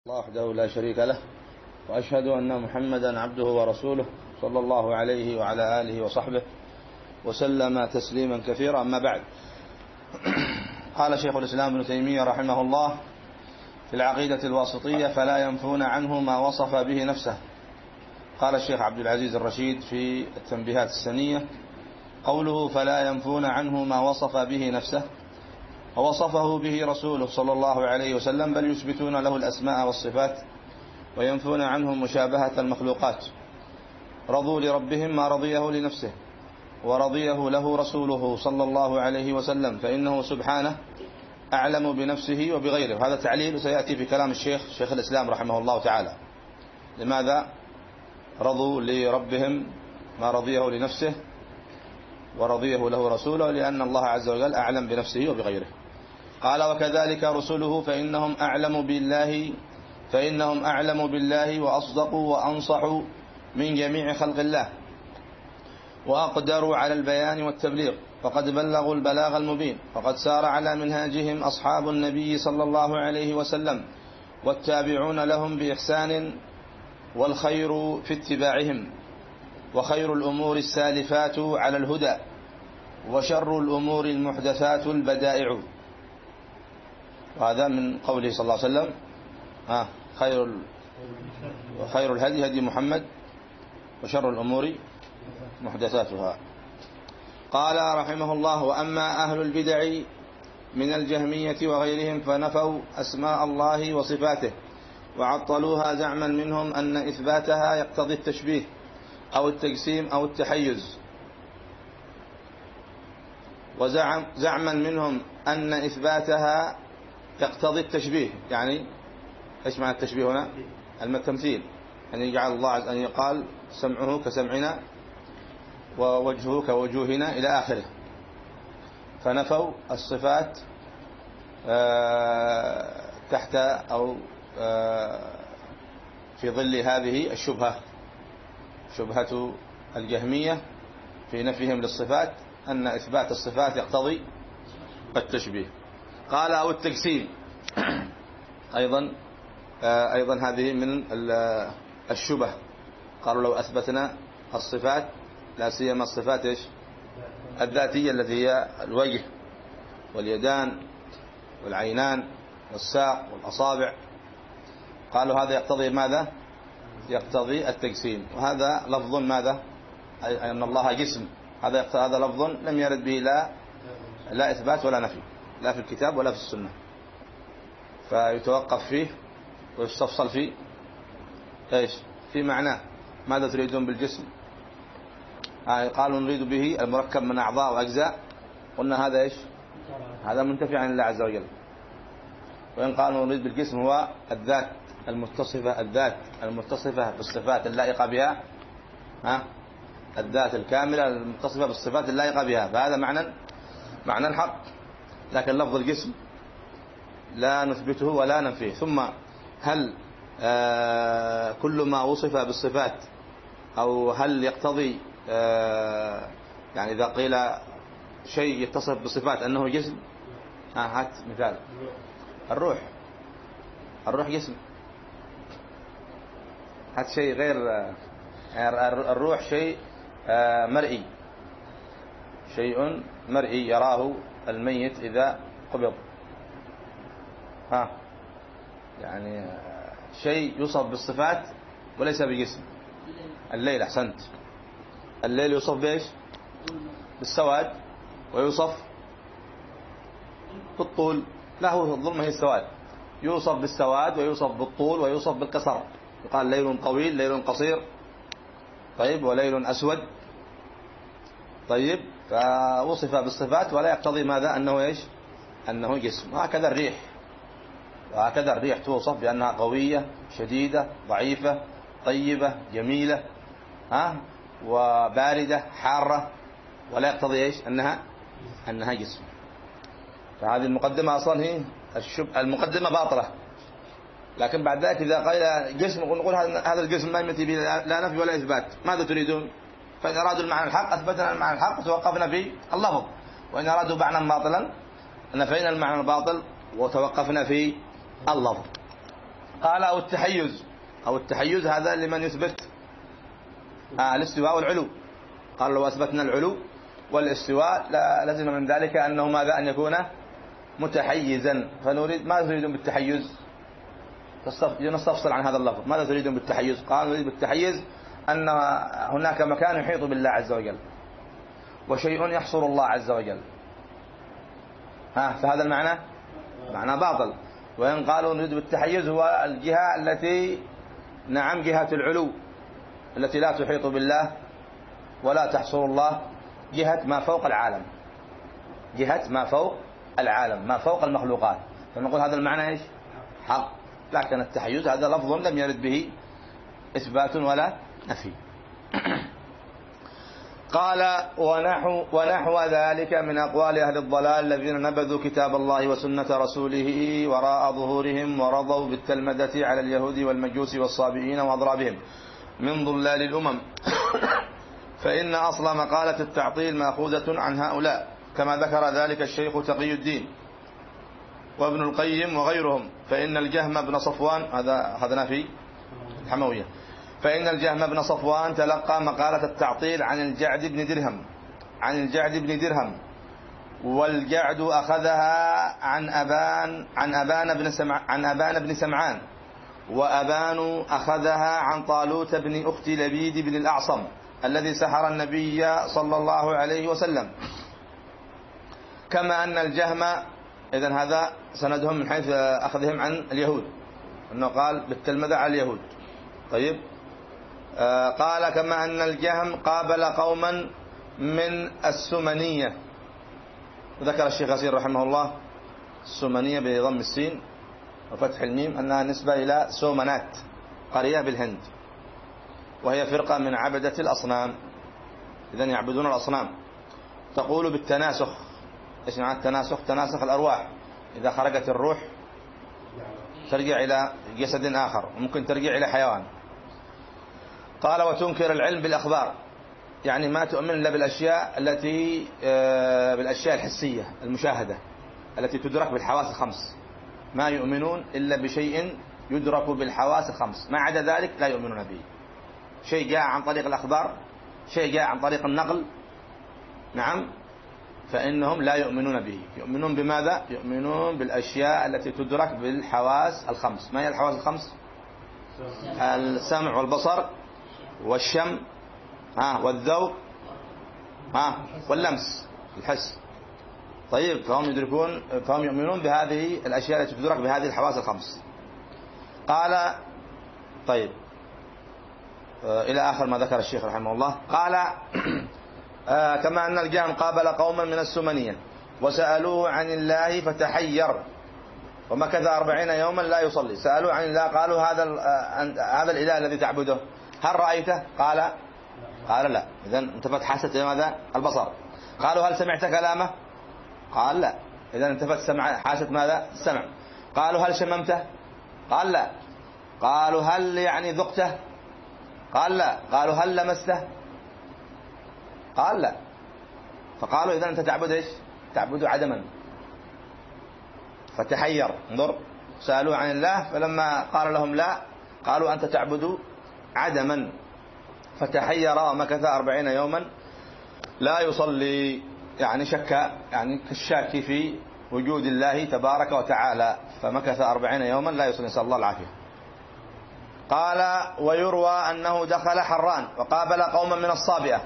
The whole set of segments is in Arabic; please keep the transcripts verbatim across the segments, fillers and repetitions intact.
الله وحده لا شريك له، وأشهد أن محمدا عبده ورسوله صلى الله عليه وعلى آله وصحبه وسلم تسليما كثيرا. أما بعد، قال شيخ الإسلام ابن تيمية رحمه الله في العقيدة الواسطية: فلا ينفون عنه ما وصف به نفسه. قال الشيخ عبد العزيز الرشيد في التنبيهات السنية: قوله فلا ينفون عنه ما وصف به نفسه ووصفه به رسوله صلى الله عليه وسلم، بل يثبتون له الأسماء والصفات وينفون عنه مشابهة المخلوقات. رضوا لربهم ما رضيه لنفسه ورضيه له رسوله صلى الله عليه وسلم، فإنه سبحانه أعلم بنفسه وبغيره. هذا تعليل سيأتي في كلام الشيخ شيخ الإسلام رحمه الله تعالى. لماذا رضوا لربهم ما رضيه لنفسه ورضيه له رسوله؟ لأن الله عز وجل أعلم بنفسه وبغيره. قال: وكذلك رسله فإنهم أعلم بالله فإنهم أعلم بالله وأصدقوا وأنصحوا من جميع خلق الله، وأقدروا على البيان والتبليغ، فقد بلغوا البلاغ المبين، فقد سار على منهاجهم أصحاب النبي صلى الله عليه وسلم والتابعون لهم بإحسان، والخير في اتباعهم، وخير الأمور السالفات على الهدى، وشر الأمور المحدثات البدائع. وهذا من قوله صلى الله عليه وسلم: آه خير وخير الهدي هدي محمد، وشر الأمور محدثاتها. قال رحمه الله: وأما أهل البدع من الجهمية وغيرهم فنفوا أسماء الله وصفاته وعطلوها، زعما منهم أن إثباتها يقتضي التشبيه أو التجسيم أو التحيز، وزعم زعما منهم أن إثباتها يقتضي التشبيه. يعني إيش معنى التشبيه هنا؟ التمثيل، أن يجعل الله عز أن يقال سمعه كسمعنا ووجهه كوجوهنا إلى آخره. فنفوا الصفات تحت أو في ظل هذه الشبهة، شبهة الجهمية في نفيهم للصفات أن إثبات الصفات يقتضي التشبيه. قال: أو التجسيم أيضا أيضا هذه من الشبه. قالوا: لو أثبتنا الصفات، لا سيما الصفات إيش؟ الذاتية التي هي الوجه واليدان والعينان والساق والأصابع، قالوا هذا يقتضي ماذا؟ يقتضي التجسيم. وهذا لفظ ماذا؟ أي أن الله جسم. هذا هذا لفظ لم يرد به لا لا إثبات ولا نفي، لا في الكتاب ولا في السنة، فيتوقف فيه ويستفصل فيه ايش؟ في معناه. ماذا تريدون بالجسم؟ آه قالوا نريد به المركب من أعضاء وأجزاء، قلنا هذا ايش؟ هذا منتفي عن الله عز وجل. وإن قالوا نريد بالجسم هو الذات المتصفة الذات المتصفة بالصفات اللائقة بها، ها الذات الكاملة المتصفة بالصفات اللائقة بها، فهذا معنى معنى الحق. لكن لفظ الجسم لا نثبته ولا ننفيه. ثم هل آه كل ما وصف بالصفات، أو هل يقتضي آه يعني إذا قيل شيء يتصف بالصفات أنه جسم؟ آه هات مثال. الروح الروح جسم. هات شيء غير الروح، شيء آه مرئي، شيء مرئي يراه الميت إذا قبض. ها يعني شيء يوصف بالصفات وليس بجسم. الليل، أحسنت. الليل يوصف بإيش؟ بالسواد، ويوصف بالطول. لا، هو الظلمة هي السواد. يوصف بالسواد ويوصف بالطول ويوصف بالقصر. يقال ليل طويل، ليل قصير، طيب، وليل أسود، طيب. فوصف بالصفات ولا يقتضي ماذا؟ أنه إيش؟ أنه جسم. وهكذا الريح، وهكذا الريح توصف بأنها قوية، شديدة، ضعيفة، طيبة، جميلة، ها وباردة، حارة، ولا يقتضي إيش؟ أنها أنها جسم. فهذه المقدمة أصلا هي الشب... المقدمة باطلة. لكن بعد ذلك إذا قيل جسم نقول هذا الجسم ما يمتي به لا نفي ولا إثبات. ماذا تريدون؟ فإن أرادوا المعنى الحق أثبتنا المعنى الحق وتوقفنا في اللفظ، وإن أرادوا معنى باطلا نفينا المعنى الباطل وتوقفنا في اللفظ. قال أو التحيز، أو التحيز هذا لمن يثبت آه الاستواء والعلو. قال لو أثبتنا العلو والاستواء لا لزم من ذلك أنه ماذا؟ أن يكون متحيزا. فنريد ماذا تريدون بالتحيز؟ نستفصل عن هذا اللفظ. ماذا تريدون بالتحيز؟ قال نريد بالتحيز أن هناك مكان يحيط بالله عز وجل وشيء يحصر الله عز وجل. ها فهذا المعنى معنى باطل. وإن قالوا نريد بالتحيز هو الجهة التي نعم جهة العلو التي لا تحيط بالله ولا تحصر الله، جهة ما فوق العالم، جهة ما فوق العالم، ما فوق المخلوقات. فنقول هذا المعنى ايش؟ حق. لكن التحيز هذا لفظ لم يرد به إثبات ولا نفي. قال ونحو, ونحو ذلك من أقوال أهل الضلال الذين نبذوا كتاب الله وسنة رسوله وراء ظهورهم ورضوا بالتلمذة على اليهود والمجوس والصابئين وأضرابهم من ضلال الأمم. فإن أصل مقالة التعطيل مأخوذة عن هؤلاء كما ذكر ذلك الشيخ تقي الدين وابن القيم وغيرهم. فإن الجهم بن صفوان، هذا أخذنا في الحموية، فإن الجهم بن صفوان تلقى مقالة التعطيل عن الجعد بن درهم عن الجعد بن درهم والجعد أخذها عن أبان عن أبان بن سمع عن أبان بن سمعان، وأبان أخذها عن طالوت بن أخت لبيد بن الأعصم الذي سحر النبي صلى الله عليه وسلم. كما أن الجهم، إذن هذا سندهم من حيث أخذهم عن اليهود، أنه قال بالتلمذة على اليهود. طيب آه قال كما أن الجهم قابل قوما من السمنية، وذكر الشيخ ياسين رحمه الله السمنية بضم السين وفتح الميم أنها نسبة إلى سومنات قرية بالهند، وهي فرقة من عبدة الأصنام، إذن يعبدون الأصنام. تقول بالتناسخ. إيش معنى التناسخ؟ تناسخ الأرواح، إذا خرجت الروح ترجع إلى جسد آخر، وممكن ترجع إلى حيوان. قال وتنكر العلم بالأخبار، يعني ما تؤمن إلا بالأشياء التي بالأشياء الحسية المشاهدة التي تدرك بالحواس الخمس، ما يؤمنون إلا بشيء يدرك بالحواس الخمس، ما عدا ذلك لا يؤمنون به. شيء جاء عن طريق الأخبار، شيء جاء عن طريق النقل، نعم، فإنهم لا يؤمنون به. يؤمنون بماذا؟ يؤمنون بالأشياء التي تدرك بالحواس الخمس. ما هي الحواس الخمس؟ السمع والبصر والشم ها والذوق ها واللمس الحس. طيب فهم يدركون فهم يؤمنون بهذه الأشياء التي تدرك بهذه الحواس الخمس. قال طيب آه إلى آخر ما ذكر الشيخ رحمه الله. قال آه كما أن الجهم قابل قوما من السمنية وسألوه عن الله فتحير ومكث أربعين يوما لا يصلي. سألوه عن الله، قالوا هذا هذا الإله الذي تعبده هل رأيته؟ قال قال لا. إذن انتفت حاسة ماذا؟ البصر. قالوا هل سمعت كلامه؟ قال لا. إذن انتفت سمع حاسة ماذا؟ السمع. قالوا هل شممته؟ قال لا. قالوا هل يعني ذقته؟ قال لا. قالوا هل لمسته؟ قال لا. فقالوا إذن أنت تعبد إيش؟ تعبد عدما. فتحير. انظر، سألوه عن الله فلما قال لهم لا قالوا أنت تعبد عدما. فتحير ومكث أربعين يوما لا يصلي، يعني شك، يعني كالشاك في وجود الله تبارك وتعالى، فمكث أربعين يوما لا يصلي، نسأل الله العافية. قال ويروى أنه دخل حران وقابل قوما من الصابئة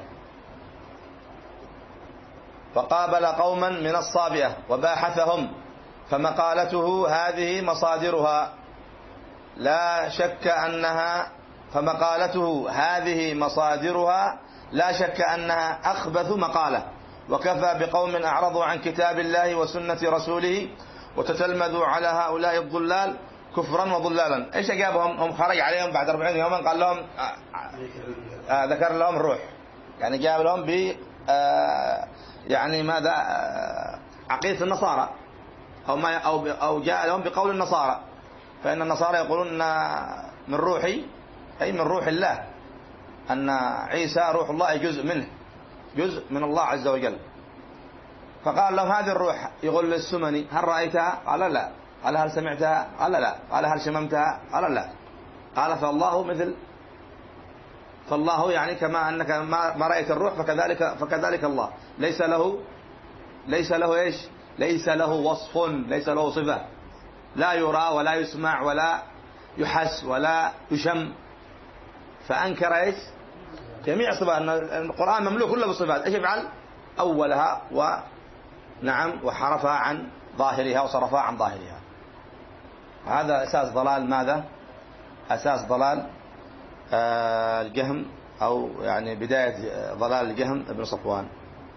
وقابل قوما من الصابئة وباحثهم، فمقالته هذه مصادرها لا شك أنها فمقالته هذه مصادرها لا شك أنها أخبث مقالة، وكفى بقوم أعرضوا عن كتاب الله وسنة رسوله وتتلمذوا على هؤلاء الضلال كفرا وضلالا. إيش أجابهم؟ هم خرج عليهم بعد أربعين يوما قال لهم آآ آآ ذكر لهم الروح، يعني جاب لهم ب يعني ماذا عقيدة النصارى، أو ما أو أو جاء لهم بقول النصارى، فإن النصارى يقولون من روحي أي من روح الله، أن عيسى روح الله جزء منه، جزء من الله عز وجل. فقال لهم هذه الروح، يقول للسمني هل رأيتها؟ قال لا. قال هل سمعتها؟ قال لا. قال هل شممتها؟ قال لا. قال فالله مثل فالله يعني كما أنك ما رأيت الروح فكذلك فكذلك الله، ليس له ليس له إيش؟ ليس له وصف، ليس له صفة، لا يرى ولا يسمع ولا يحس ولا يشم. فأنكر إيش؟ جميع الصفات، أن القرآن مملوء كله بالصفات. إيش يفعل؟ أولها ونعم وحرفها عن ظاهرها وصرفها عن ظاهرها. هذا أساس ضلال ماذا؟ أساس ضلال آه الجهم، أو يعني بداية ضلال الجهم ابن صفوان.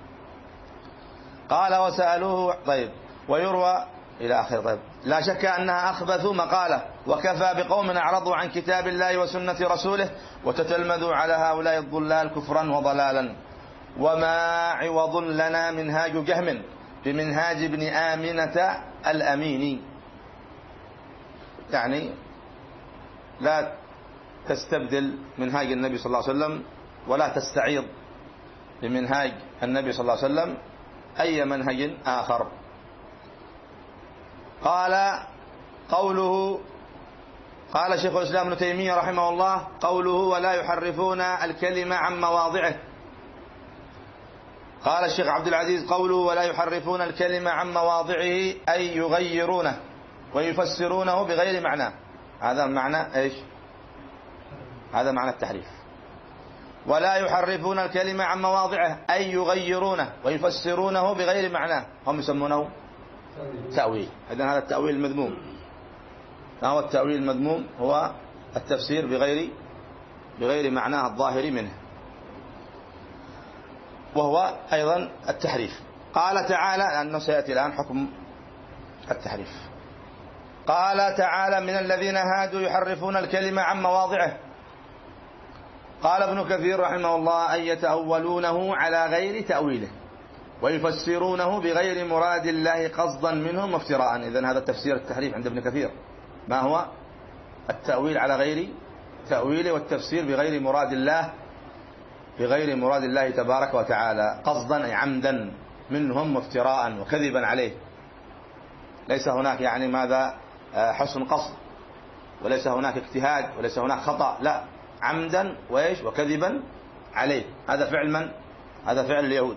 قال وسألوه طيب ويروى إلى آخر. طيب لا شك أنها أخبث مقالة، وكفى بقوم أعرضوا عن كتاب الله وسنة رسوله وتتلمذوا على هؤلاء الضلال كفرا وضلالا. وما عوض لنا منهاج جهم بمنهاج ابن آمنة الأميني. يعني لا تستبدل منهاج النبي صلى الله عليه وسلم ولا تستعيض بمنهاج النبي صلى الله عليه وسلم أي منهج آخر. قال قوله قال شيخ الإسلام ابن تيمية رحمه الله قوله ولا يحرفون الكلمة عن مواضعه. قال الشيخ عبد العزيز قوله ولا يحرفون الكلمة عن مواضعه أي يغيرونه ويفسرونه بغير معناه. هذا معنى إيش؟ هذا معنى التحريف. ولا يحرفون الكلمة عن مواضعه أي يغيرونه ويفسرونه بغير معناه، هم يسمونه تأويل. إذن هذا التأويل المذموم. ما هو التأويل المذموم؟ هو التفسير بغير بغير معناه الظاهر منه، وهو أيضا التحريف. قال تعالى، لأنه سيأتي الآن حكم التحريف. قال تعالى من الذين هادوا يحرفون الكلمة عن مواضعه. قال ابن كثير رحمه الله أن يتأولونه على غير تأويله ويفسرونه بغير مراد الله قصدا منهم وافتراء. إذن هذا التفسير التحريف عند ابن كثير. ما هو التأويل على غير تأويله والتفسير بغير مراد الله بغير مراد الله تبارك وتعالى قصدا أي عمدا منهم وافتراء وكذبا عليه. ليس هناك يعني ماذا حسن قصد، وليس هناك اجتهاد، وليس هناك خطأ، لا، عمدا وإيش وكذبا عليه. هذا فعل من؟ هذا فعل اليهود.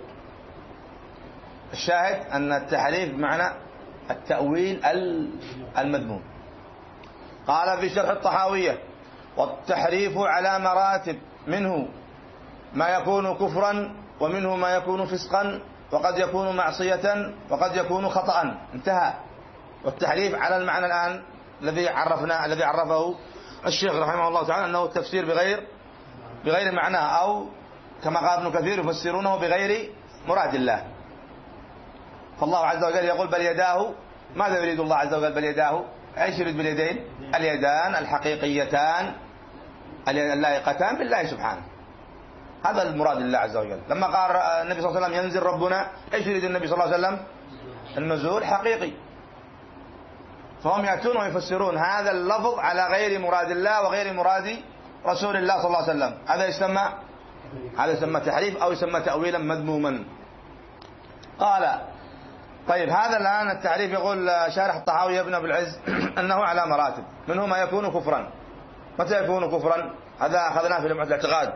الشاهد أن التحريف بمعنى التأويل المذموم. قال في شرح الطحاوية والتحريف على مراتب، منه ما يكون كفرا ومنه ما يكون فسقا وقد يكون معصية وقد يكون خطأ. انتهى. والتحريف على المعنى الآن الذي عرفنا الذي عرفه الشيخ رحمه الله تعالى أنه التفسير بغير بغير معناه، أو كما قال ابن كثير يفسرونه بغير مراد الله. فالله عز وجل يقول بل يداه، ماذا يريد الله عز وجل بل يداه؟ ايش يريد باليدين؟ اليدان الحقيقيتان اللائقتان بالله سبحانه. هذا المراد لله عز وجل. لما قال النبي صلى الله عليه وسلم ينزل ربنا، ايش يريد النبي صلى الله عليه وسلم؟ النزول حقيقي. فهم يأتون ويفسرون هذا اللفظ على غير مراد الله وغير مراد رسول الله صلى الله عليه وسلم. هذا يسمى هذا يسمى تحريف أو يسمى تأويلا مذموما. قال طيب هذا الآن التعريف يقول شارح الطحاوي ابن أبي العز أنه على مراتب، منه ما يكون كفرا. متى يكون كفرا؟ هذا أخذناه في لمعة الاعتقاد.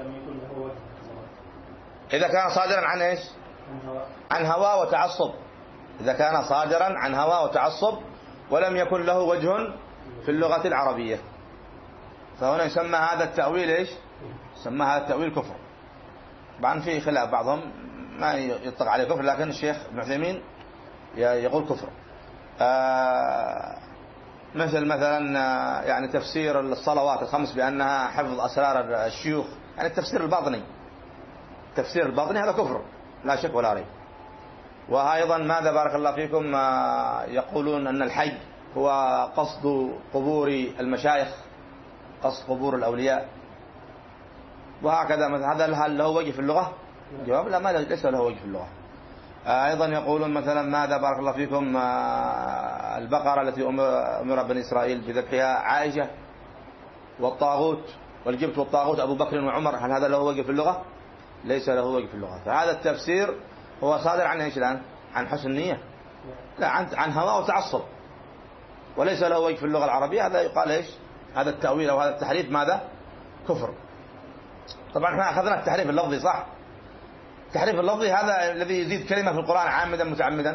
إذا كان صادرا عن إيش؟ عن هوى وتعصب. إذا كان صادرا عن هوى وتعصب ولم يكن له وجه في اللغة العربية، فهنا يسمى هذا التأويل إيش؟ يسمى هذا التأويل كفر. طبعا في خلاف، بعضهم ما يطلق عليه كفر، لكن الشيخ ابن عثيمين يقول كفر. آه مثل مثلا يعني تفسير الصلوات الخمس بأنها حفظ أسرار الشيوخ، يعني التفسير الباطني. التفسير الباطني هذا كفر لا شك ولا ريب. وأيضا ماذا بارك الله فيكم يقولون أن الحج هو قصد قبور المشايخ، قصد قبور الأولياء، وهكذا. هذا هل له وجه في اللغة؟ جواب لا، ما ليس له وجه في اللغة. أيضا يقولون مثلا ماذا بارك الله فيكم البقرة التي أمر بني إسرائيل بذبحها عائشة، والطاغوت والجبت والطاغوت أبو بكر وعمر، هل هذا له وجه في اللغة؟ ليس له وجه في اللغة. فهذا التفسير هو صادر عن ايش الآن؟ عن حسن نية؟ لا، عن عن هوى وتعصب. وليس له وجه في اللغة العربية، هذا يقال إيش؟ هذا التأويل أو هذا التحريف ماذا؟ كفر. طبعا احنا أخذنا التحريف اللفظي صح؟ التحريف اللفظي هذا الذي يزيد كلمة في القرآن عامدا متعمدا.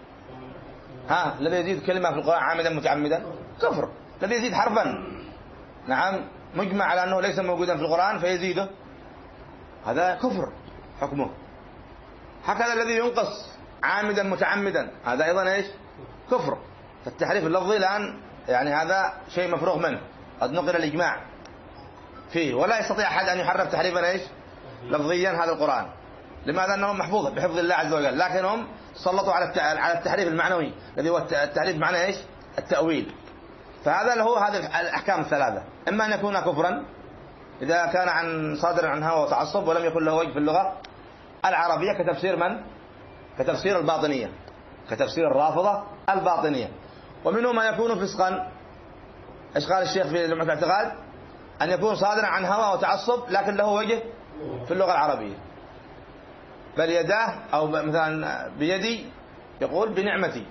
ها الذي يزيد كلمة في القرآن عامدا متعمدا كفر. الذي يزيد حرفا نعم مجمع على أنه ليس موجودا في القرآن فيزيده هذا كفر حكمه. هكذا الذي ينقص عامدا متعمدا هذا أيضا إيش؟ كفر. فالتحريف اللفظي الآن يعني هذا شيء مفروغ منه، قد نقل الإجماع فيه، ولا يستطيع أحد أن يحرف تحريفا إيش؟ لفظيا هذا القرآن. لماذا؟ أنه محفوظ بحفظ الله عز وجل، لكنهم سلطوا على التحريف المعنوي الذي هو التحريف معنى إيش؟ التأويل. فهذا له هذه الأحكام الثلاثة، إما أن يكون كفرا إذا كان عن صادر عن هوى وتعصب ولم يكن له وجه في اللغة العربية كتفسير من؟ كتفسير الباطنية، كتفسير الرافضة الباطنية. ومنه ما يكون فسقا. إيش قال الشيخ في لمعة الاعتقاد؟ أن يكون صادرا عن هوى وتعصب لكن له وجه في اللغة العربية. بل يداه أو مثلا بيدي يقول بنعمتي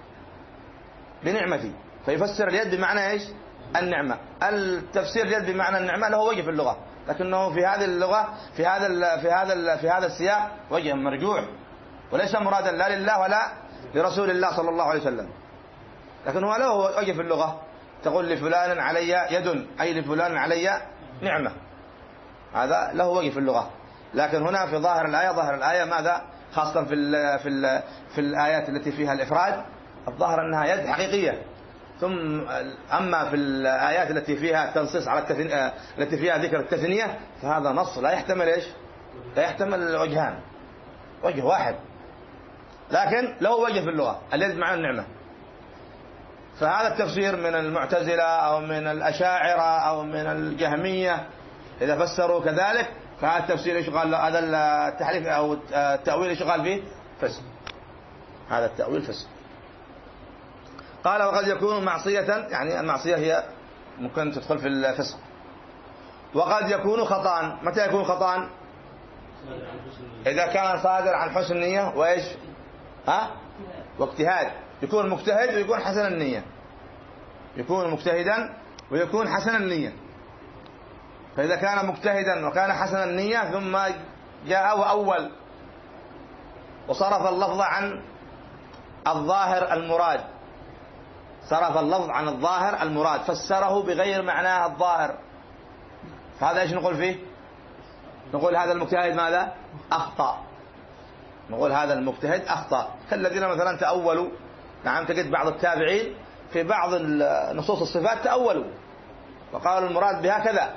بنعمتي فيفسر اليد بمعنى إيش؟ النعمة. التفسير اليد بمعنى النعمة له وجه في اللغة، لكنه في هذه اللغة في هذا ال في هذا ال في هذا السياق وجه مرجوع وليس مرادا لا لله ولا لرسول الله صلى الله عليه وسلم، لكن هو له وجه في اللغة. تقول لفلان علي يد أي لفلان علي نعمة، هذا له وجه في اللغة. لكن هنا في ظاهر الآية ظاهر الآية ماذا؟ خاصة في ال في ال في الآيات التي فيها الإفراد الظاهر أنها يد حقيقية. ثم أما في الآيات التي فيها التنصيص على التثنية التي فيها ذكر التثنية فهذا نص لا يحتمل إيش؟ لا يحتمل الوجهان، وجه واحد لكن له وجه في اللغة اليد معنى النعمة. فهذا التفسير من المعتزلة أو من الأشاعرة أو من الجهمية إذا فسروا كذلك فهذا التفسير إيش قال؟ هذا التحريف أو التأويل إيش قال فيه؟ فسق. هذا التأويل فسق. قال وقد يكون معصية، يعني المعصية هي ممكن تدخل في الفسق. وقد يكون خطأ. متى يكون خطأ؟ إذا كان صادر عن حسن النية وإيش؟ ها؟ واجتهاد. يكون مجتهد ويكون حسن النية، يكون مجتهدا ويكون حسن النية. فإذا كان مجتهدا وكان حسن النية ثم جاء وأول وصرف اللفظ عن الظاهر المراد، صرف اللفظ عن الظاهر المراد فسره بغير معناه الظاهر، فهذا ايش نقول فيه؟ نقول هذا المجتهد ماذا؟ أخطأ. نقول هذا المجتهد أخطأ. كالذين مثلا تأولوا، نعم تجد بعض التابعين في بعض نصوص الصفات تأولوا وقالوا المراد بها كذا،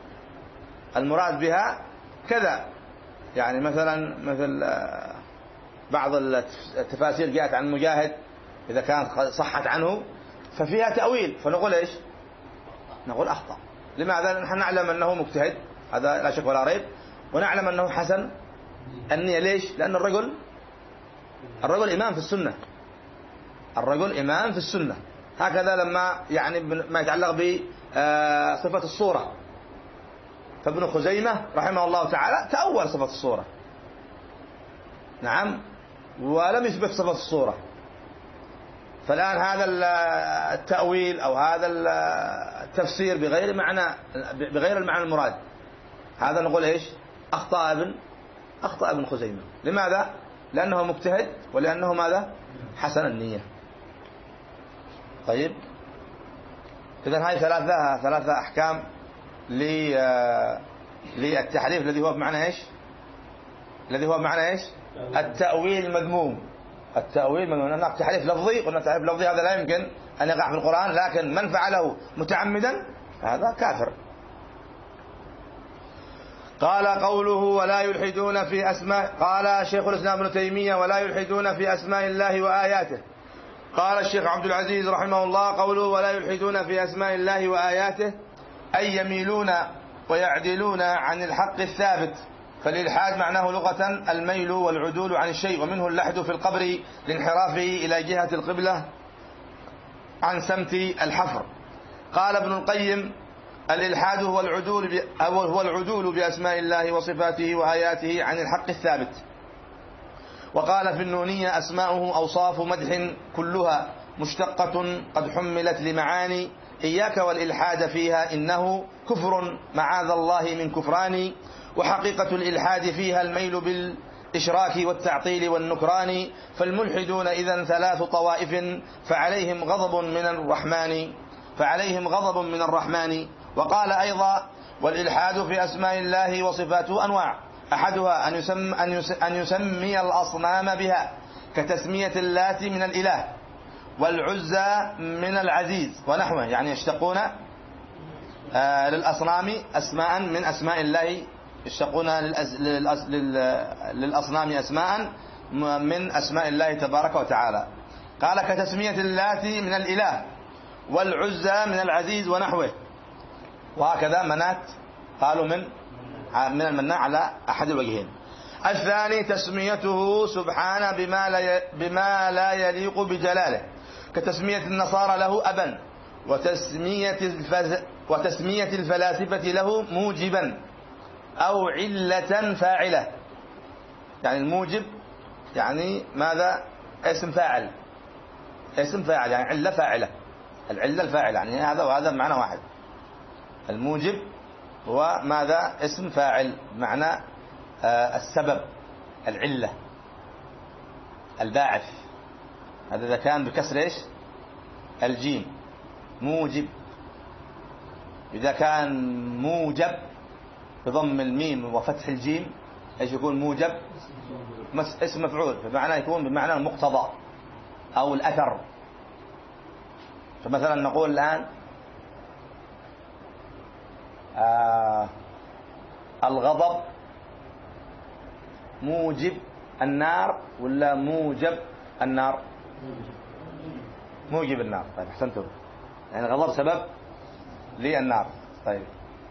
المراد بها كذا. يعني مثلا مثل بعض التفاسير جاءت عن مجاهد إذا كانت صحت عنه ففيها تأويل، فنقول إيش؟ نقول أخطأ. لماذا؟ نحن نعلم أنه مجتهد هذا لا شك ولا ريب، ونعلم أنه حسن النية. ليش؟ لأن الرجل الرجل إمام في السنة، الرجل إمام في السنة. هكذا لما يعني ما يتعلق بصفة الصورة، فابن خزيمة رحمه الله تعالى تأول صفة الصورة، نعم، ولم يثبت صفة الصورة. فالآن هذا التأويل أو هذا التفسير بغير معنى بغير المعنى المراد، هذا نقول إيش؟ أخطأ ابن أخطأ ابن خزيمة. لماذا؟ لأنه مجتهد ولأنه ماذا؟ حسن النية. طيب، إذن هذه ثلاثة ثلاثة أحكام للتحريف الذي هو بمعنى إيش؟ الذي هو بمعنى إيش؟ التأويل المذموم. التأويل مذموم. هناك تحريف لفظي، قلنا تحريف لفظي هذا لا يمكن أن يقع في القرآن، لكن من فعله متعمدا هذا كافر. قال قوله ولا يلحدون في أسماء، قال شيخ الإسلام ابن تيمية ولا يلحدون في أسماء الله وآياته. قال الشيخ عبد العزيز رحمه الله قوله ولا يلحدون في أسماء الله وآياته أي يميلون ويعدلون عن الحق الثابت. فالإلحاد معناه لغة الميل والعدول عن الشيء، ومنه اللحد في القبر لانحرافه إلى جهة القبلة عن سمت الحفر. قال ابن القيم الإلحاد هو العدول هو العدول بأسماء الله وصفاته وآياته عن الحق الثابت. وقال في النونية أسماؤه أوصاف مدح كلها مشتقة قد حملت لمعاني، إياك والإلحاد فيها إنه كفر معاذ الله من كفران. وحقيقة الإلحاد فيها الميل بالإشراك والتعطيل والنكران، فالملحدون إذن ثلاث طوائف فعليهم غضب من الرحمن فعليهم غضب من الرحمن. وقال أيضا: والإلحاد في أسماء الله وصفاته أنواع، أحدها أن يسمي, أن يسمي الأصنام بها كتسمية اللات من الإله والعزى من العزيز ونحوه، يعني يشتقون آه للأصنام أسماء من أسماء الله، يشتقون للأصنام أسماء من أسماء الله تبارك وتعالى. قال: كتسمية اللات من الإله والعزى من العزيز ونحوه. وهكذا منات قالوا من من المناع على أحد الوجهين. الثاني تسميته سبحانه بما لا بما لا يليق بجلاله، كتسمية النصارى له أبا، وتسمية وتسمية الفلاسفة له موجبا أو علة فاعلة. يعني الموجب يعني ماذا؟ اسم فاعل، اسم فاعل يعني علة فاعلة، العلة الفاعلة، يعني هذا وهذا معنى واحد. الموجب هو ماذا؟ اسم فاعل، معنى آه السبب، العلة، الباعث. هذا إذا كان بكسر إيش؟ الجيم موجب. إذا كان موجب بضم الميم وفتح الجيم ايش يكون؟ موجب اسم مفعول، بمعنى يكون بمعنى المقتضى أو الأثر. فمثلا نقول الآن آه الغضب موجب النار ولا موجب النار؟ موجب النار. طيب احسنتم، يعني الغضب سبب للنار. طيب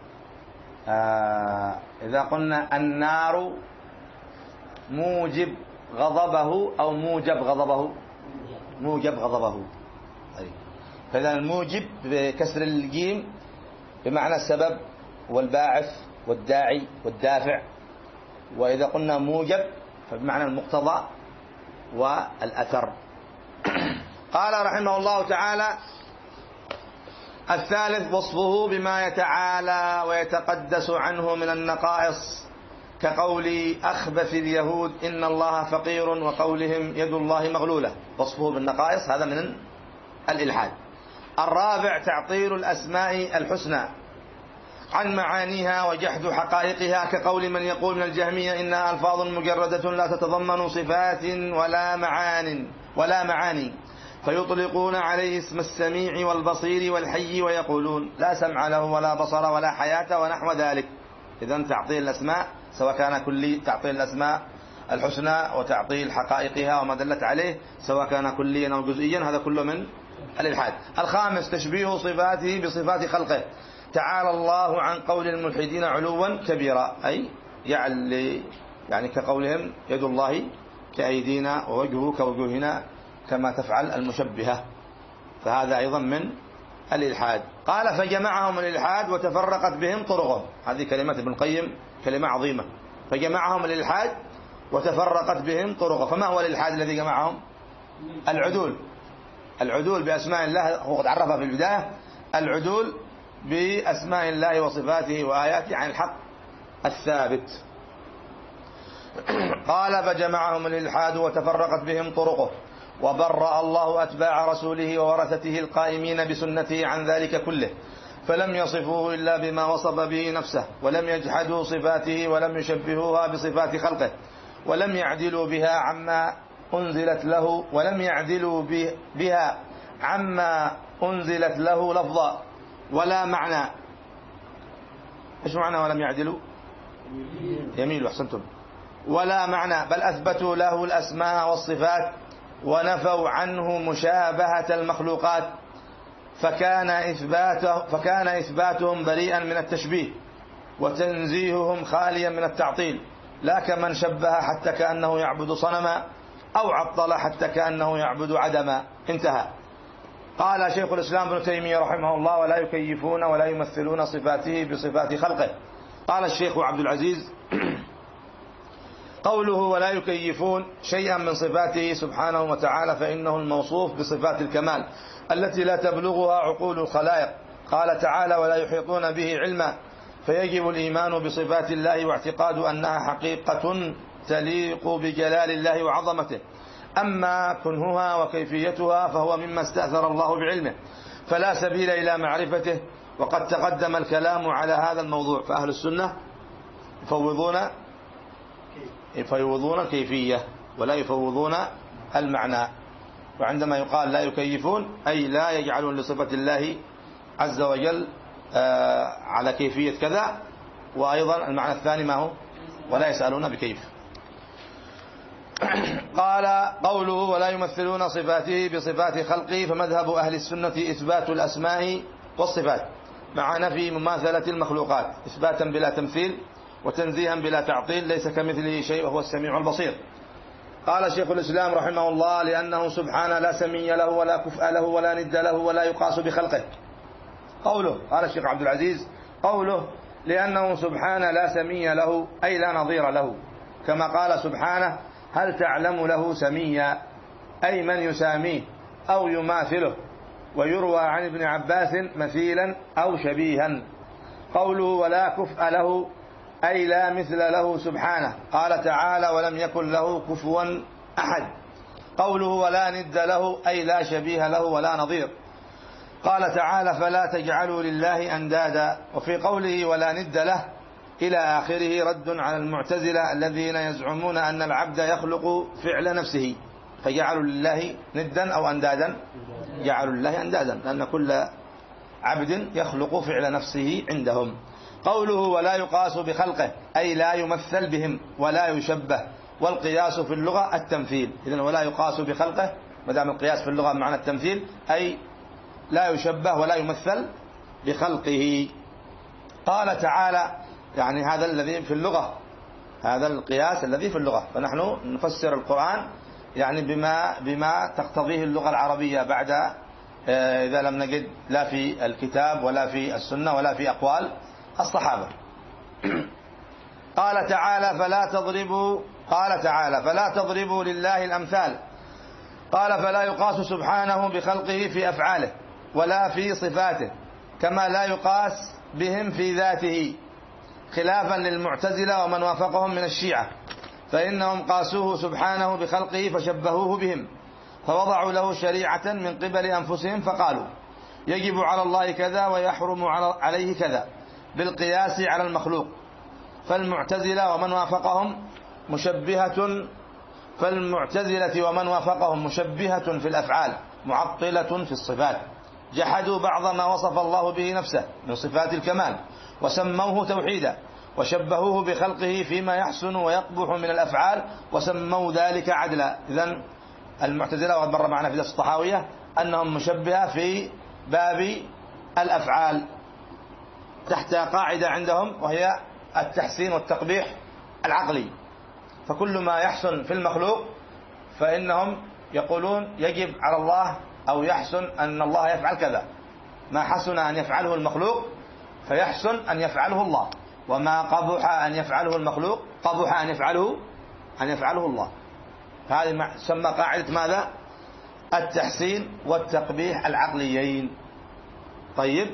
آه إذا قلنا النار موجب غضبه أو موجب غضبه؟ موجب غضبه. طيب فإذا الموجب بكسر الجيم بمعنى السبب والباعث والداعي والدافع، وإذا قلنا موجب فبمعنى المقتضى والأثر. قال رحمه الله تعالى: الثالث وصفه بما يتعالى ويتقدس عنه من النقائص، كقول أخبث اليهود إن الله فقير، وقولهم يد الله مغلولة. وصفه بالنقائص هذا من الإلحاد. الرابع تعطيل الأسماء الحسنى عن معانيها وجحد حقائقها، كقول من يقول من الجهمية إنها ألفاظ مجردة لا تتضمن صفات ولا معان ولا معاني، فيطلقون عليه اسم السميع والبصير والحي، ويقولون لا سمع له ولا بصر ولا حياة ونحو ذلك. إذن تعطيل الأسماء سواء كان كلي، تعطيل الأسماء الحسنى وتعطيل حقائقها وما دلت عليه سواء كان كليا أو جزئيا، هذا كله من الإلحاد. الخامس تشبيه صفاته بصفات خلقه، تعالى الله عن قول الملحدين علوا كبيرا، أي يعني يعني كقولهم يد الله كأيدينا ووجهه كوجوهنا كما تفعل المشبهة، فهذا أيضا من الإلحاد. قال: فجمعهم الإلحاد وتفرقت بهم طرقهم. هذه كلمة ابن القيم كلمة عظيمة. فجمعهم الإلحاد وتفرقت بهم طرقهم. فما هو الإلحاد الذي جمعهم؟ العدول، العدول بأسماء الله، هو قد عرفها في البداية، العدول بأسماء الله وصفاته وآياته عن الحق الثابت. قال: فجمعهم الإلحاد وتفرقت بهم طرقه، وبرأ الله أتباع رسوله وورثته القائمين بسنته عن ذلك كله، فلم يصفوه إلا بما وصف به نفسه، ولم يجحدوا صفاته ولم يشبهوها بصفات خلقه، ولم يعدلوا بها عما أنزلت له ولم يعدلوا بها عما أنزلت له لفظا ولا معنى. إيش معنى ولم يعدلوا؟ يميلوا، أحسنتم. ولا معنى، بل أثبتوا له الأسماء والصفات ونفوا عنه مشابهة المخلوقات، فكان إثباته فكان إثباتهم بريئا من التشبيه، وتنزيههم خاليا من التعطيل، لا كمن شبه حتى كأنه يعبد صنما، أو عطل حتى كأنه يعبد عدما. انتهى. قال شيخ الإسلام ابن تيمية رحمه الله: ولا يكيفون ولا يمثلون صفاته بصفات خلقه. قال الشيخ عبد العزيز قوله ولا يكيفون شيئا من صفاته سبحانه وتعالى فإنه الموصوف بصفات الكمال التي لا تبلغها عقول الخلائق. قال تعالى ولا يحيطون به علما، فيجب الإيمان بصفات الله واعتقاد أنها حقيقة تليق بجلال الله وعظمته. أما كنهها وكيفيتها فهو مما استأثر الله بعلمه فلا سبيل إلى معرفته، وقد تقدم الكلام على هذا الموضوع. فأهل السنة يفوضون يفوضون الكيفية ولا يفوضون المعنى، وعندما يقال لا يكيفون أي لا يجعلون لصفة الله عز وجل على كيفية كذا. وأيضا المعنى الثاني ما هو؟ ولا يسألون بكيف. قال قوله ولا يمثلون صفاته بصفات خلقه، فمذهب أهل السنة إثبات الأسماء والصفات مع نفي مماثلة المخلوقات إثباتا بلا تمثيل وتنزيها بلا تعطيل، ليس كمثله شيء وهو السميع البصير. قال شيخ الإسلام رحمه الله لأنه سبحانه لا سمي له ولا كفء له ولا ند له ولا يقاس بخلقه. قوله قال الشيخ عبد العزيز قوله لأنه سبحانه لا سمي له أي لا نظير له، كما قال سبحانه هل تعلم له سميا أي من يساميه أو يماثله. ويروى عن ابن عباس مثيلا أو شبيها. قوله ولا كفء له أي لا مثل له سبحانه. قال تعالى ولم يكن له كفوا أحد. قوله ولا ند له أي لا شبيه له ولا نظير. قال تعالى فلا تجعلوا لله أندادا. وفي قوله ولا ند له إلى آخره رد على المعتزلة الذين يزعمون أن العبد يخلق فعل نفسه، فجعلوا لله ندا أو أندادا، جعلوا لله أندادا لأن كل عبد يخلق فعل نفسه عندهم. قوله ولا يقاس بخلقه أي لا يمثل بهم ولا يشبه، والقياس في اللغة التمثيل. إذن ولا يقاس بخلقه ما دام القياس في اللغة بمعنى التمثيل أي لا يشبه ولا يمثل بخلقه. قال تعالى يعني هذا الذي في اللغة، هذا القياس الذي في اللغة، فنحن نفسر القرآن يعني بما بما تقتضيه اللغة العربية بعد إذا لم نجد لا في الكتاب ولا في السنة ولا في أقوال الصحابة. قال تعالى فلا تضربوا قال تعالى فلا تضربوا لله الأمثال. قال فلا يقاس سبحانه بخلقه في أفعاله ولا في صفاته، كما لا يقاس بهم في ذاته، خلافا للمعتزلة ومن وافقهم من الشيعة، فإنهم قاسوه سبحانه بخلقه فشبهوه بهم، فوضعوا له شريعة من قبل أنفسهم فقالوا يجب على الله كذا ويحرم عليه كذا بالقياس على المخلوق. فالمعتزلة ومن وافقهم مشبهة فالمعتزلة ومن وافقهم مشبهة في الأفعال معطلة في الصفات، جحدوا بعض ما وصف الله به نفسه من صفات الكمال وسموه توحيدا، وشبهوه بخلقه فيما يحسن ويقبح من الأفعال وسموا ذلك عدلا. إذن المعتزلة وقد مر معنا في درس الطحاوية أنهم مشبهة في باب الأفعال تحت قاعدة عندهم وهي التحسين والتقبيح العقلي، فكل ما يحسن في المخلوق فإنهم يقولون يجب على الله أو يحسن أن الله يفعل كذا، ما حسن أن يفعله المخلوق فيحسن أن يفعله الله، وما قبح أن يفعله المخلوق قبح أن يفعله أن يفعله الله. هذه تسمى قاعدة ماذا؟ التحسين والتقبيح العقليين. طيب،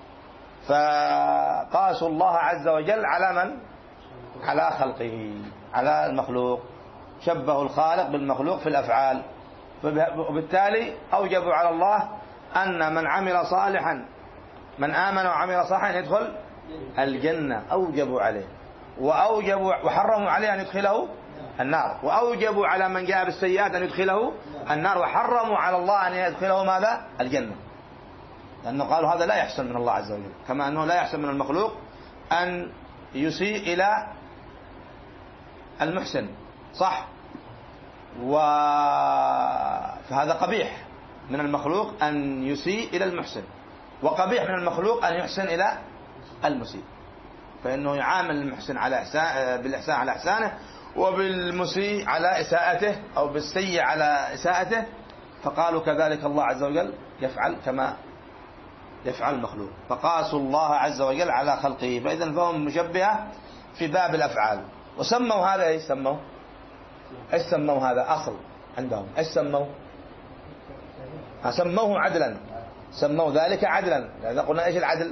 فقاسوا الله عز وجل على من؟ على خلقه، على المخلوق، شبهوا الخالق بالمخلوق في الأفعال، وبالتالي أوجبوا على الله أن من عمل صالحا من آمن وعمل صالحا يدخل الجنة، أوجبوا عليه، وأوجبوا وحرموا عليه أن يدخله النار، وأوجبوا على من جاء بالسيئات أن يدخله النار، وحرموا على الله أن يدخله ماذا؟ الجنة، لأنه قالوا هذا لا يحسن من الله عز وجل، كما أنه لا يحسن من المخلوق أن يسيء إلى المحسن، صح؟ و... فهذا قبيح من المخلوق أن يسيء إلى المحسن، وقبيح من المخلوق أن يحسن إلى المسيء، فإنه يعامل المحسن على إحسان بالإحسان على إحسانه، وبالمسيء على إساءته، أو بالسيء على إساءته، فقالوا كذلك الله عز وجل يفعل كما يفعل المخلوق، فقاسوا الله عز وجل على خلقه، فإذا فهم مشبهة في باب الأفعال، وسموا هذا إيه؟ سموا ايش سموه هذا أصل عندهم؟ ايش سموه؟ سموه عدلا، سموه ذلك عدلا. إذا قلنا ايش العدل؟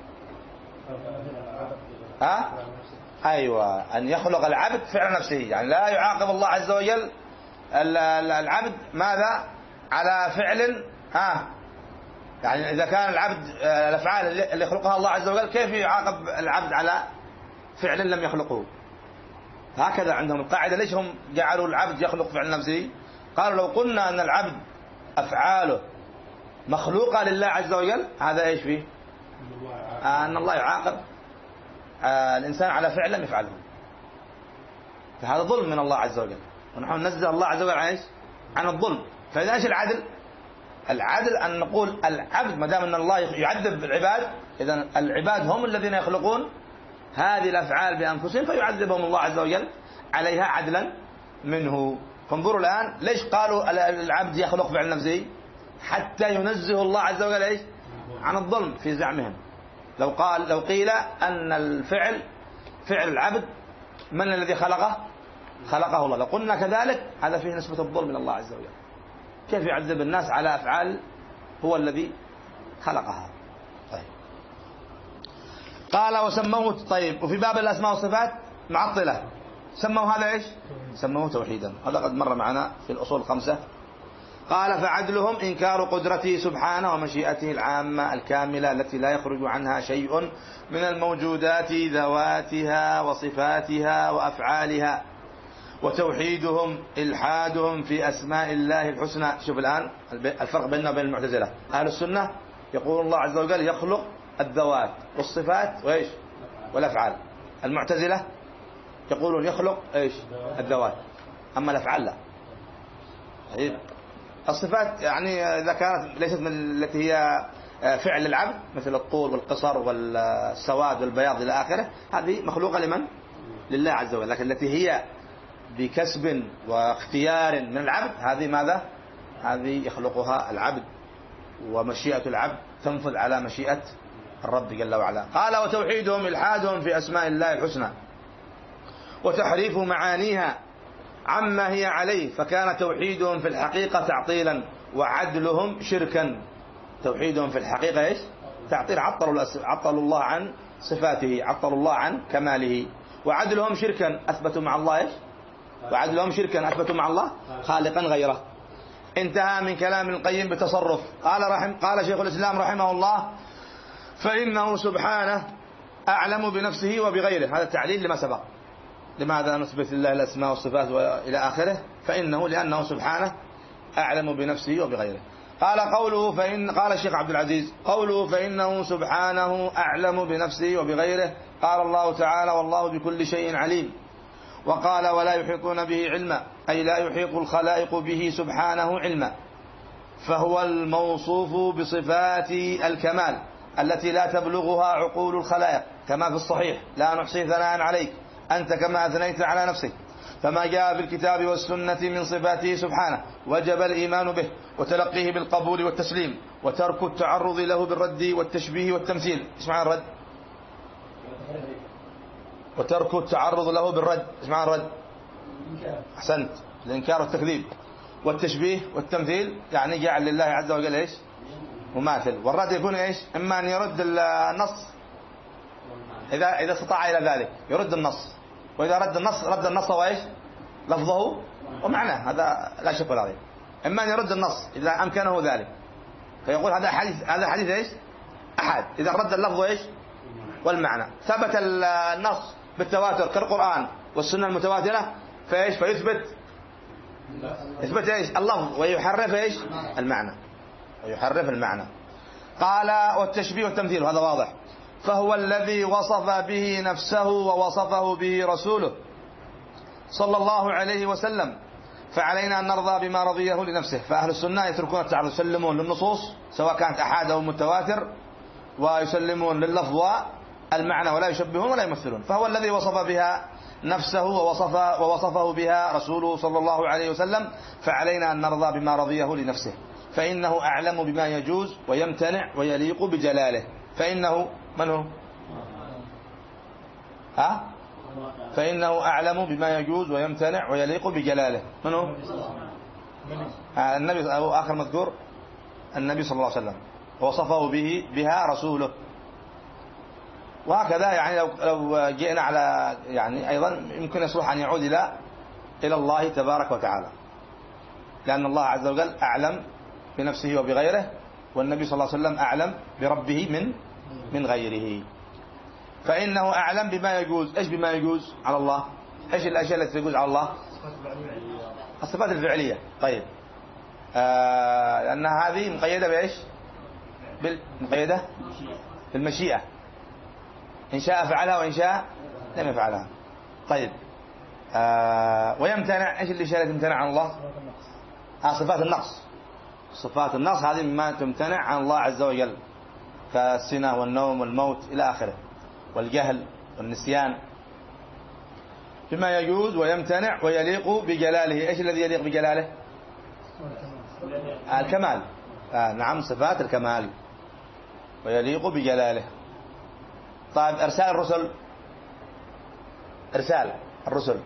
ها؟ ايوه، ان يخلق العبد فعل نفسه، يعني لا يعاقب الله عز وجل العبد ماذا؟ على فعل. ها؟ يعني اذا كان العبد الافعال اللي يخلقها الله عز وجل، كيف يعاقب العبد على فعل لم يخلقه؟ هكذا عندهم القاعده. ليش هم جعلوا العبد يخلق فعل نفسه؟ قالوا لو قلنا ان العبد افعاله مخلوقه لله عز وجل، هذا ايش فيه؟ ان الله يعاقب الانسان على فعل لم يفعله، فهذا ظلم من الله عز وجل، ونحن ننزه الله عز وجل عن ايش؟ عن الظلم. فاذا ايش العدل؟ العدل ان نقول العبد ما دام ان الله يعذب العباد، اذا العباد هم الذين يخلقون هذه الافعال بانفسهم، فيعذبهم الله عز وجل عليها عدلا منه. فانظروا الان ليش قالوا العبد يخلق فعل نفسه؟ حتى ينزه الله عز وجل ايش؟ عن الظلم في زعمهم. لو قال لو قيل ان الفعل فعل العبد من الذي خلقه؟ خلقه الله، لو قلنا كذلك هذا فيه نسبة الظلم من الله عز وجل. كيف يعذب الناس على أفعال هو الذي خلقها؟ طيب قال وسموه. طيب وفي باب الأسماء والصفات معطلة سموه هذا ايش؟ سموه توحيدا. هذا قد مر معنا في الأصول الخمسة. قال فعدلهم إنكار قدرته سبحانه ومشيئته العامة الكاملة التي لا يخرج عنها شيء من الموجودات ذواتها وصفاتها وأفعالها، وتوحيدهم إلحادهم في أسماء الله الحسنى. شوف الآن الفرق بيننا وبين المعتزلة. أهل السنة يقول الله عز وجل يخلق الذوات والصفات وإيش؟ والأفعال. المعتزلة يقولون يخلق إيش؟ الذوات، أما الأفعال لا. طيب الصفات يعني إذا كانت ليست من التي هي فعل العبد مثل الطول والقصر والسواد والبياض إلى آخره، هذه مخلوقة لمن؟ لله عز وجل. لكن التي هي بكسب واختيار من العبد، هذه ماذا؟ هذه يخلقها العبد، ومشيئة العبد تنفذ على مشيئة الرب جل وعلا. قال وتوحيدهم إلحادهم في أسماء الله الحسنى وتحريف معانيها عما هي عليه، فكان توحيدهم في الحقيقة تعطيلا وعدلهم شركا. توحيدهم في الحقيقة ايش؟ تعطيل، عطلوا عطلوا الله عن صفاته، عطلوا الله عن كماله. وعدلهم شركا، أثبتوا مع الله ايش؟ وعدلهم شركا أثبتوا مع الله خالقا غيره. انتهى من كلام القيم بتصرف. قال رحم قال شيخ الإسلام رحمه الله فإنه سبحانه أعلم بنفسه وبغيره. هذا تعليل لما سبق. لماذا نثبت لله الأسماء والصفات وإلى آخره؟ فإنه لأنه سبحانه أعلم بنفسه وبغيره. قال قوله فإن قال الشيخ عبد العزيز قوله فإنه سبحانه أعلم بنفسه وبغيره، قال الله تعالى والله بكل شيء عليم. وقال ولا يحيطون به علما، أي لا يحيط الخلائق به سبحانه علما، فهو الموصوف بصفات الكمال التي لا تبلغها عقول الخلائق، كما في الصحيح لا نحصي ثناء عليك أنت كما أثنيت على نفسك. فما جاء في الكتاب والسنة من صفاته سبحانه وجب الإيمان به وتلقيه بالقبول والتسليم، وترك التعرض له بالرد والتشبيه والتمثيل. اسمع الرد، وترك التعرض له بالرد. اسمع الرد، أحسنت، الإنكار والتكذيب. والتشبيه والتمثيل يعني جعل لله عز وجل ايش؟ مماثل. والرد يكون ايش؟ اما ان يرد النص اذا اذا استطاع الى ذلك يرد النص، واذا رد النص رد النص وايش؟ لفظه ومعناه، هذا لا شك ولا ريب. اما ان يرد النص اذا امكنه ذلك، فيقول هذا حديث هذا حديث ايش؟ احد، اذا رد اللفظ ايش؟ والمعنى. ثبت النص بالتواتر كالقرآن والسنة المتواترة فايش؟ فيثبت يثبت ايش؟ اللفظ، ويحرف ايش؟ المعنى، ويحرف المعنى. قال والتشبيه والتمثيل، هذا واضح. فهو الذي وصف به نفسه ووصفه به رسوله صلى الله عليه وسلم، فعلينا أن نرضى بما رضيه لنفسه. فأهل السنة يتركون التعرض، يسلمون للنصوص سواء كانت أحاد أو متواتر، ويسلمون لللفظ والمعنى، ولا يشبهون ولا يمثلون. فهو الذي وصف بها نفسه ووصف ووصفه بها رسوله صلى الله عليه وسلم، فعلينا أن نرضى بما رضيه لنفسه، فإنه أعلم بما يجوز ويمتنع ويليق بجلاله. فإنه من هو؟ ها؟ فإنه أعلم بما يجوز ويمتنع ويليق بجلاله. من هو؟ النبي أو آخر مذكور النبي صلى الله عليه وسلم وصفه به بها رسوله. وهكذا يعني لو لو جئنا على يعني أيضا يمكن يصلح أن يعود إلى إلى الله تبارك وتعالى، لأن الله عز وجل أعلم بنفسه وبغيره، والنبي صلى الله عليه وسلم أعلم بربه من من غيره. فإنه أعلم بما يجوز. إيش بما يجوز على الله؟ إيش الأشياء التي تجوز على الله؟ الصفات الفعلية. طيب آه لأن هذه مقيدة بإيش؟ بالمقيدة بالمشيئة، إن شاء فعلها وإن شاء لم يفعلها. طيب آه ويمتنع. إيش الأشياء التي تمتنع عن الله؟ آه صفات النقص. صفات النقص هذه مما تمتنع عن الله عز وجل، كالسنة والنوم والموت إلى آخره، والجهل والنسيان. بما يجوز ويمتنع ويليق بجلاله. إيش الذي يليق بجلاله؟ الكمال. آه نعم، صفات الكمال ويليق بجلاله. طيب إرسال الرسل، إرسال الرسل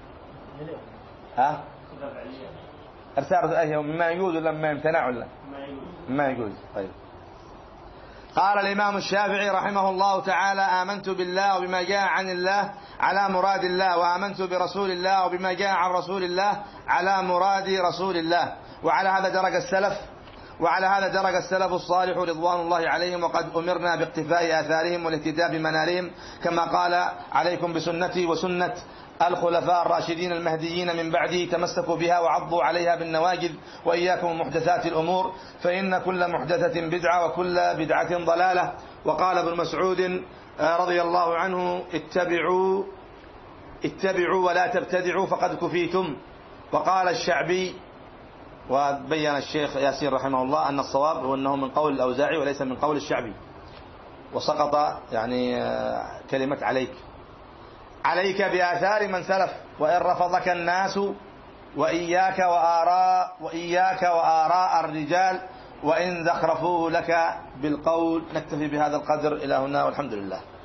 ها إرسال الرسل أيه مما يجوز ولا مما يمتنع ولا مما يجوز؟ طيب قال الإمام الشافعي رحمه الله تعالى: آمنت بالله وبما جاء عن الله على مراد الله، وآمنت برسول الله وبما جاء عن رسول الله على مراد رسول الله. وعلى هذا درج السلف وعلى هذا درج السلف الصالح رضوان الله عليهم، وقد أمرنا باقتفاء آثارهم والاهتداء بمنارهم، كما قال: عليكم بسنتي وسنة الخلفاء الراشدين المهديين من بعدي، تمسكوا بها وعضوا عليها بالنواجذ، وإياكم محدثات الأمور، فإن كل محدثة بدعة وكل بدعة ضلالة. وقال ابن مسعود رضي الله عنه: اتبعوا اتبعوا ولا تبتدعوا فقد كفيتم. وقال الشعبي، وبين الشيخ ياسين رحمه الله أن الصواب هو أنه من قول الأوزاعي وليس من قول الشعبي، وسقط يعني كلمة عليك عليك بآثار من سلف، وإن رفضك الناس، وإياك وآراء وإياك وآراء الرجال، وإن زخرفوه لك بالقول. نكتفي بهذا القدر إلى هنا، والحمد لله.